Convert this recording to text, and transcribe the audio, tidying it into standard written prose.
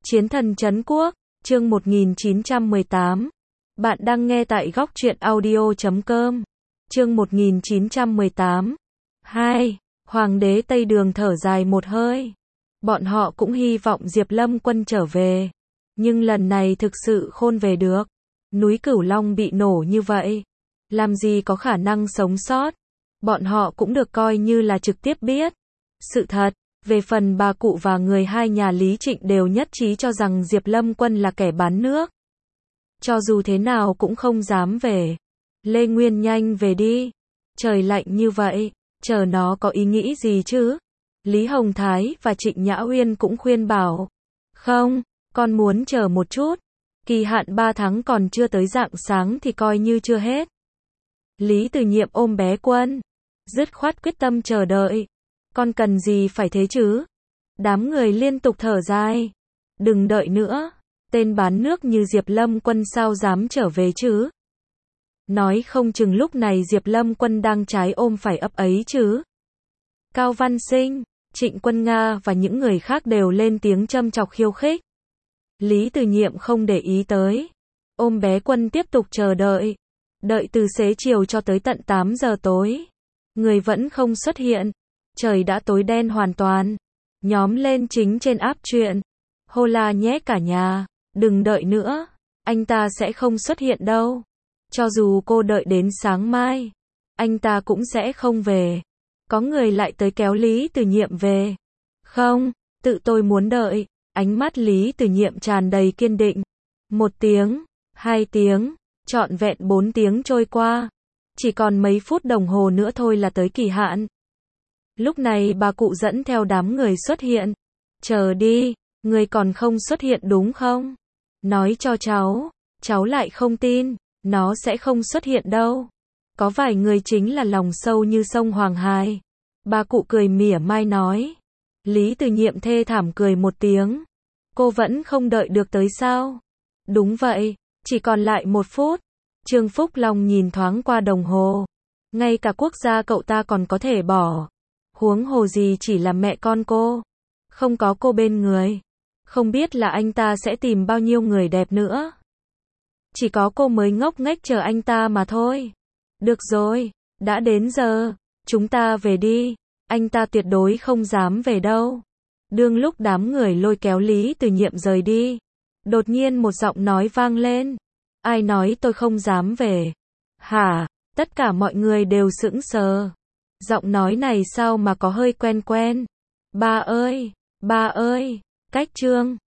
Chiến thần trấn quốc, chương 1918. Bạn đang nghe tại góc truyện audio.com. Chương 1918. 2. Hoàng đế Tây Đường thở dài một hơi. Bọn họ cũng hy vọng Diệp Lâm Quân trở về. Nhưng lần này thực sự khôn về được. Núi Cửu Long bị nổ như vậy. Làm gì có khả năng sống sót. Bọn họ cũng được coi như là trực tiếp biết. Sự thật. Về phần bà cụ và người hai nhà Lý Trịnh đều nhất trí cho rằng Diệp Lâm Quân là kẻ bán nước. Cho dù thế nào cũng không dám về. Lê Nguyên nhanh về đi. Trời lạnh như vậy, chờ nó có ý nghĩ gì chứ? Lý Hồng Thái và Trịnh Nhã Uyên cũng khuyên bảo. Không, con muốn chờ một chút. Kỳ hạn 3 tháng còn chưa tới rạng sáng thì coi như chưa hết. Lý Từ Nhiệm ôm bé Quân. Dứt khoát quyết tâm chờ đợi. Con cần gì phải thế chứ? Đám người liên tục thở dài. Đừng đợi nữa. Tên bán nước như Diệp Lâm Quân sao dám trở về chứ? Nói không chừng lúc này Diệp Lâm Quân đang trái ôm phải ấp ấy chứ. Cao Văn Sinh, Trịnh Quân Nga và những người khác đều lên tiếng châm chọc khiêu khích. Lý Từ Nhiệm không để ý tới. Ôm bé Quân tiếp tục chờ đợi. Đợi từ xế chiều cho tới tận 8 giờ tối. Người vẫn không xuất hiện. Trời đã tối đen hoàn toàn. Nhóm lên chính trên app truyện. Hô la nhé cả nhà. Đừng đợi nữa. Anh ta sẽ không xuất hiện đâu. Cho dù cô đợi đến sáng mai. Anh ta cũng sẽ không về. Có người lại tới kéo Lý Từ Nhiệm về. Không, tự tôi muốn đợi. Ánh mắt Lý Từ Nhiệm tràn đầy kiên định. 1 tiếng, 2 tiếng, trọn vẹn 4 tiếng trôi qua. Chỉ còn mấy phút đồng hồ nữa thôi là tới kỳ hạn. Lúc này bà cụ dẫn theo đám người xuất hiện. Chờ đi, người còn không xuất hiện đúng không? Nói cho cháu lại không tin, nó sẽ không xuất hiện đâu. Có vài người chính là lòng sâu như sông Hoàng Hải. Bà cụ cười mỉa mai nói. Lý Từ Nhiệm thê thảm cười một tiếng. Cô vẫn không đợi được tới sao? Đúng vậy, chỉ còn lại 1 phút. Trương Phúc Long nhìn thoáng qua đồng hồ. Ngay cả quốc gia cậu ta còn có thể bỏ. Huống hồ gì chỉ là mẹ con cô. Không có cô bên người. Không biết là anh ta sẽ tìm bao nhiêu người đẹp nữa. Chỉ có cô mới ngốc nghếch chờ anh ta mà thôi. Được rồi, đã đến giờ. Chúng ta về đi. Anh ta tuyệt đối không dám về đâu. Đương lúc đám người lôi kéo Lý Từ Nhiệm rời đi. Đột nhiên một giọng nói vang lên. Ai nói tôi không dám về? Hả? Tất cả mọi người đều sững sờ. Giọng nói này sao mà có hơi quen quen. Ba ơi, cách Trương.